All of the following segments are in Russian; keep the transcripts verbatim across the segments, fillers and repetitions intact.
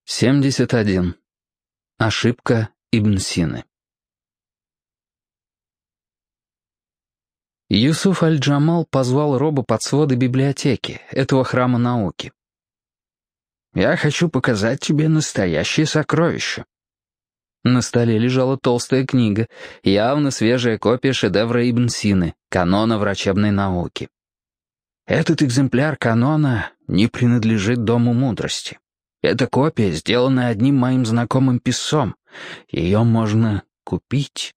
семьдесят один. Ошибка Ибн Сины. Юсуф аль-Джамал позвал Роба под своды библиотеки, этого храма науки. «Я хочу показать тебе настоящее сокровище». На столе лежала толстая книга, явно свежая копия шедевра Ибн Сины, канона врачебной науки. «Этот экземпляр канона не принадлежит Дому мудрости. Эта копия сделана одним моим знакомым писцом. Ее можно купить».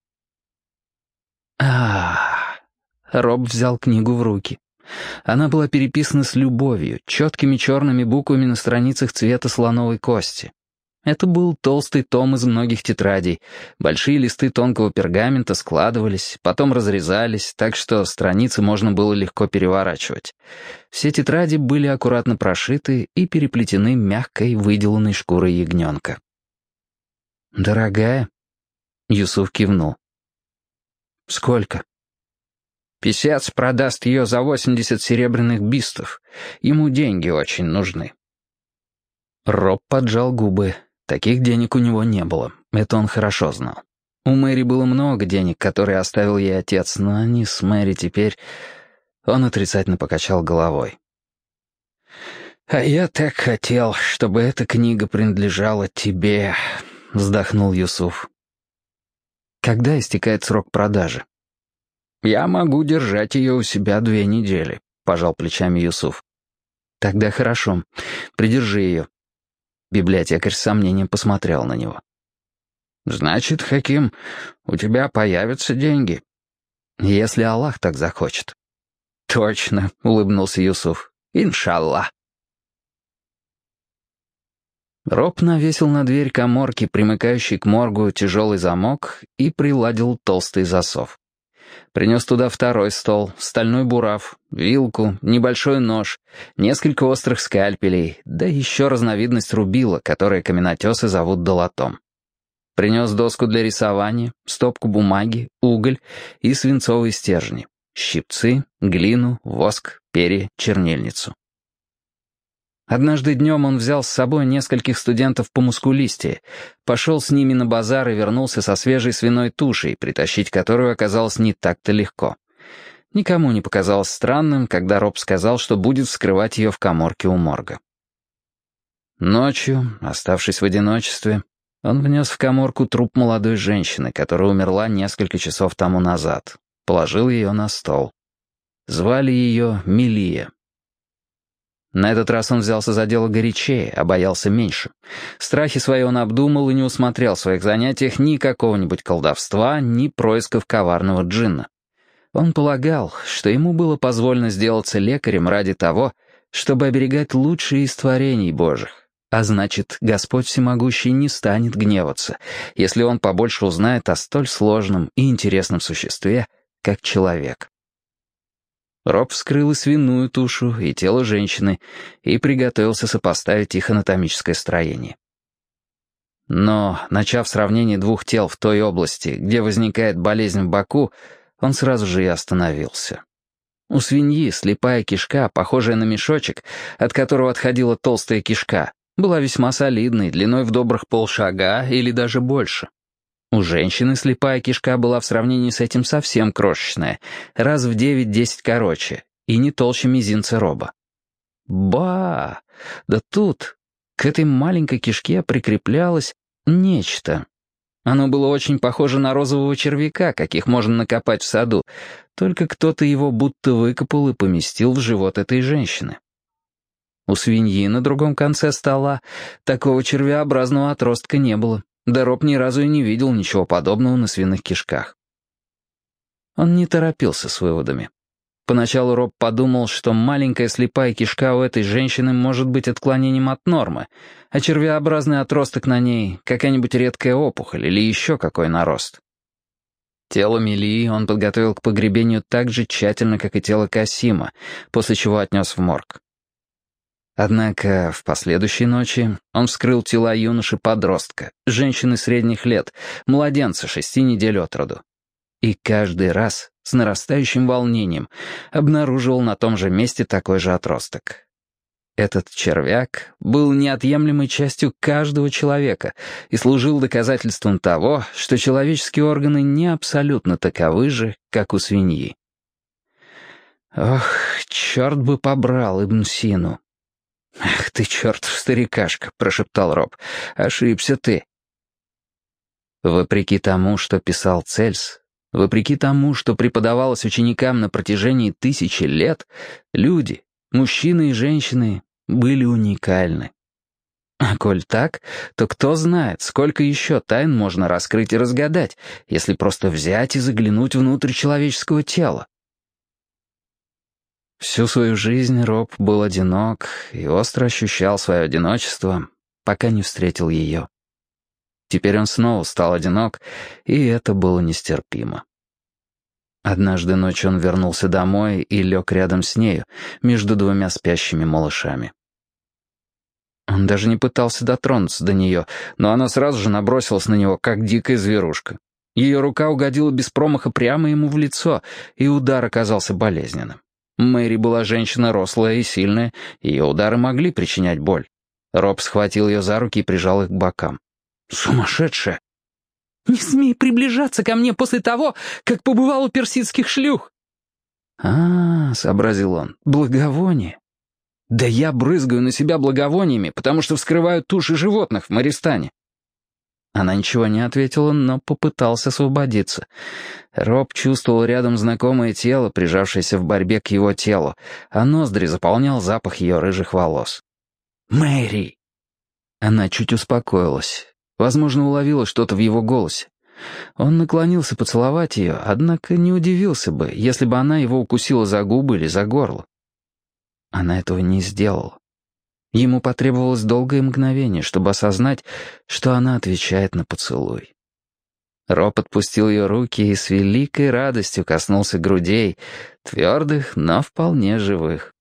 А-а-а! Роб взял книгу в руки. Она была переписана с любовью, четкими черными буквами на страницах цвета слоновой кости. Это был толстый том из многих тетрадей. Большие листы тонкого пергамента складывались, потом разрезались, так что страницы можно было легко переворачивать. Все тетради были аккуратно прошиты и переплетены мягкой, выделанной шкурой ягненка. «Дорогая?» — Юсуф кивнул. «Сколько?» «Писец продаст ее за восемьдесят серебряных бистов. Ему деньги очень нужны». Роб поджал губы. Таких денег у него не было, это он хорошо знал. У Мэри было много денег, которые оставил ей отец, но они с Мэри теперь... Он отрицательно покачал головой. «А я так хотел, чтобы эта книга принадлежала тебе», — вздохнул Юсуф. «Когда истекает срок продажи?» «Я могу держать ее у себя две недели», — пожал плечами Юсуф. «Тогда хорошо, придержи ее». Библиотекарь с сомнением посмотрел на него. «Значит, Хаким, у тебя появятся деньги?» «Если Аллах так захочет». «Точно», — улыбнулся Юсуф. «Иншаллах». Роб навесил на дверь каморки, примыкающей к моргу, тяжелый замок и приладил толстый засов. Принес туда второй стол, стальной бурав, вилку, небольшой нож, несколько острых скальпелей, да еще разновидность рубила, которое каменотесы зовут долотом. Принес доску для рисования, стопку бумаги, уголь и свинцовые стержни, щипцы, глину, воск, перья, чернильницу. Однажды днем он взял с собой нескольких студентов по мускулистее, пошел с ними на базар и вернулся со свежей свиной тушей, притащить которую оказалось не так-то легко. Никому не показалось странным, когда Роб сказал, что будет вскрывать ее в каморке у морга. Ночью, оставшись в одиночестве, он внес в каморку труп молодой женщины, которая умерла несколько часов тому назад, положил ее на стол. Звали ее Мелия. На этот раз он взялся за дело горячее, а боялся меньше. Страхи свои он обдумал и не усмотрел в своих занятиях ни какого-нибудь колдовства, ни происков коварного джинна. Он полагал, что ему было позволено сделаться лекарем ради того, чтобы оберегать лучшие из творений Божьих. А значит, Господь Всемогущий не станет гневаться, если он побольше узнает о столь сложном и интересном существе, как человек. Роб вскрыл и свиную тушу, и тело женщины, и приготовился сопоставить их анатомическое строение. Но, начав сравнение двух тел в той области, где возникает болезнь в боку, он сразу же и остановился. У свиньи слепая кишка, похожая на мешочек, от которого отходила толстая кишка, была весьма солидной, длиной в добрых полшага или даже больше. У женщины слепая кишка была в сравнении с этим совсем крошечная, раз в девять-десять короче, и не толще мизинца Роба. Ба! Да тут, к этой маленькой кишке прикреплялось нечто. Оно было очень похоже на розового червяка, каких можно накопать в саду, только кто-то его будто выкопал и поместил в живот этой женщины. У свиньи на другом конце стола такого червеобразного отростка не было. Да Роб ни разу и не видел ничего подобного на свиных кишках. Он не торопился с выводами. Поначалу Роб подумал, что маленькая слепая кишка у этой женщины может быть отклонением от нормы, а червеобразный отросток на ней — какая-нибудь редкая опухоль или еще какой нарост. Тело Мелии он подготовил к погребению так же тщательно, как и тело Касима, после чего отнес в морг. Однако в последующей ночи он вскрыл тела юноши-подростка, женщины средних лет, младенца шести недель от роду. И каждый раз с нарастающим волнением обнаруживал на том же месте такой же отросток. Этот червяк был неотъемлемой частью каждого человека и служил доказательством того, что человеческие органы не абсолютно таковы же, как у свиньи. «Ох, черт бы побрал Ибн Сину!» «Ах ты, чертов старикашка!» — прошептал Роб. «Ошибся ты!» Вопреки тому, что писал Цельс, вопреки тому, что преподавалось ученикам на протяжении тысячи лет, люди, мужчины и женщины, были уникальны. А коль так, то кто знает, сколько еще тайн можно раскрыть и разгадать, если просто взять и заглянуть внутрь человеческого тела. Всю свою жизнь Роб был одинок и остро ощущал свое одиночество, пока не встретил ее. Теперь он снова стал одинок, и это было нестерпимо. Однажды ночью он вернулся домой и лег рядом с нею, между двумя спящими малышами. Он даже не пытался дотронуться до нее, но она сразу же набросилась на него, как дикая зверушка. Ее рука угодила без промаха прямо ему в лицо, и удар оказался болезненным. Мэри была женщина рослая и сильная, ее удары могли причинять боль. Роб схватил ее за руки и прижал их к бокам. «Сумасшедшая!» «Не смей приближаться ко мне после того, как побывал у персидских шлюх!» «А, — сообразил он, — благовоние. Да я брызгаю на себя благовониями, потому что вскрываю туши животных в Мористане». Она ничего не ответила, но попытался освободиться. Роб чувствовал рядом знакомое тело, прижавшееся в борьбе к его телу, а ноздри заполнял запах ее рыжих волос. «Мэри!» Она чуть успокоилась. Возможно, уловила что-то в его голосе. Он наклонился поцеловать ее, однако не удивился бы, если бы она его укусила за губы или за горло. Она этого не сделала. Ему потребовалось долгое мгновение, чтобы осознать, что она отвечает на поцелуй. Роб отпустил ее руки и с великой радостью коснулся грудей, твердых, но вполне живых.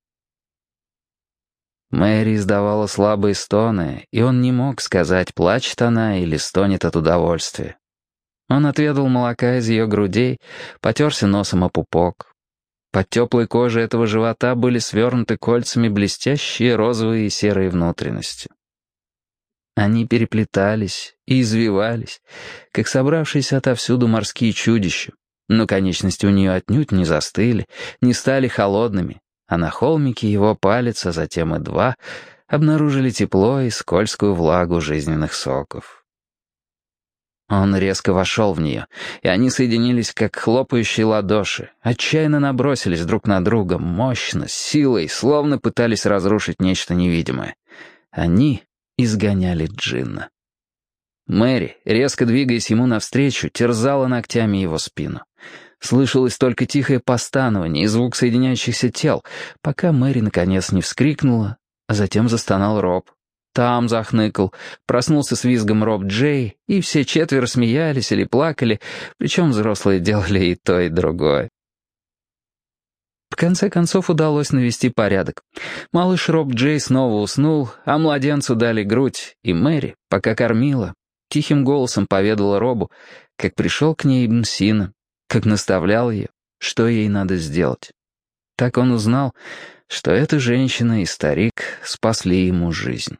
Мэри издавала слабые стоны, и он не мог сказать, плачет она или стонет от удовольствия. Он отведал молока из ее грудей, потерся носом о пупок. Под теплой кожей этого живота были свернуты кольцами блестящие розовые и серые внутренности. Они переплетались и извивались, как собравшиеся отовсюду морские чудища, но конечности у нее отнюдь не застыли, не стали холодными, а на холмике его палец, а затем и два, обнаружили тепло и скользкую влагу жизненных соков. Он резко вошел в нее, и они соединились, как хлопающие ладоши, отчаянно набросились друг на друга, мощно, с силой, словно пытались разрушить нечто невидимое. Они изгоняли джинна. Мэри, резко двигаясь ему навстречу, терзала ногтями его спину. Слышалось только тихое постанование и звук соединяющихся тел, пока Мэри наконец не вскрикнула, а затем застонал Роб. Там захныкал, проснулся с визгом Роб Джей, и все четверо смеялись или плакали, причем взрослые делали и то, и другое. В конце концов удалось навести порядок. Малыш Роб Джей снова уснул, а младенцу дали грудь, и Мэри, пока кормила, тихим голосом поведала Робу, как пришел к ней Ибн Сина, как наставлял ее, что ей надо сделать. Так он узнал, что эта женщина и старик спасли ему жизнь.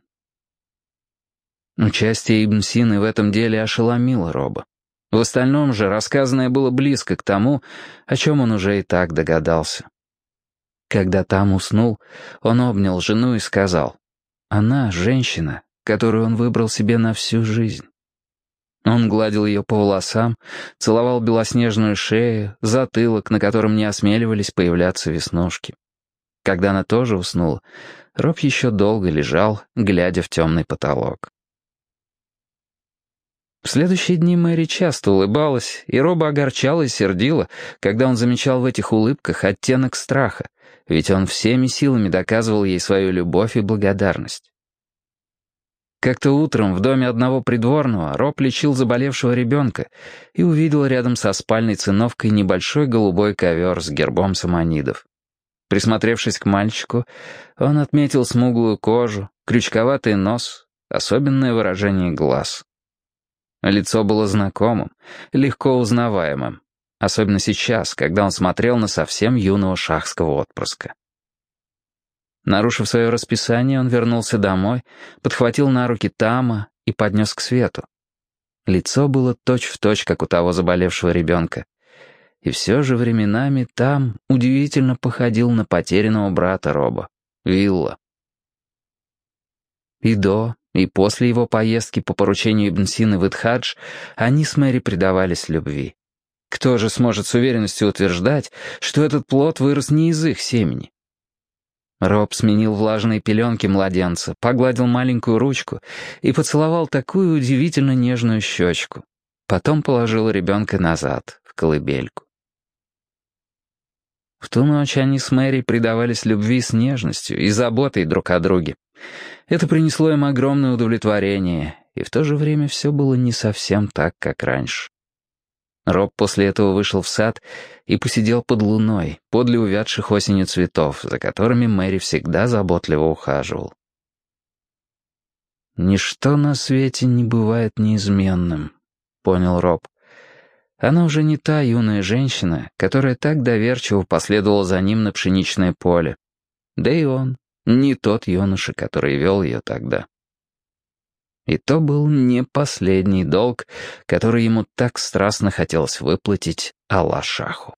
Участие Ибн Сины в этом деле ошеломило Роба. В остальном же рассказанное было близко к тому, о чем он уже и так догадался. Когда там уснул, он обнял жену и сказал, «Она — женщина, которую он выбрал себе на всю жизнь». Он гладил ее по волосам, целовал белоснежную шею, затылок, на котором не осмеливались появляться веснушки. Когда она тоже уснула, Роб еще долго лежал, глядя в темный потолок. В следующие дни Мэри часто улыбалась, и Роба огорчала и сердила, когда он замечал в этих улыбках оттенок страха, ведь он всеми силами доказывал ей свою любовь и благодарность. Как-то утром в доме одного придворного Роб лечил заболевшего ребенка и увидел рядом со спальной циновкой небольшой голубой ковер с гербом саманидов. Присмотревшись к мальчику, он отметил смуглую кожу, крючковатый нос, особенное выражение глаз. Лицо было знакомым, легко узнаваемым, особенно сейчас, когда он смотрел на совсем юного шахского отпрыска. Нарушив свое расписание, он вернулся домой, подхватил на руки Тама и поднес к свету. Лицо было точь-в-точь, как у того заболевшего ребенка. И все же временами Там удивительно походил на потерянного брата Роба, Вилла. И до, и после его поездки по поручению Ибн Сины в Итхадж они с Мэри предавались любви. Кто же сможет с уверенностью утверждать, что этот плод вырос не из их семени? Роб сменил влажные пеленки младенца, погладил маленькую ручку и поцеловал такую удивительно нежную щечку. Потом положил ребенка назад, в колыбельку. В ту ночь они с Мэри предавались любви с нежностью и заботой друг о друге. Это принесло им огромное удовлетворение, и в то же время все было не совсем так, как раньше. Роб после этого вышел в сад и посидел под луной, подле увядших осенью цветов, за которыми Мэри всегда заботливо ухаживал. «Ничто на свете не бывает неизменным», — понял Роб. Она уже не та юная женщина, которая так доверчиво последовала за ним на пшеничное поле. Да и он не тот юноша, который вел ее тогда. И то был не последний долг, который ему так страстно хотелось выплатить Аллах-Шаху.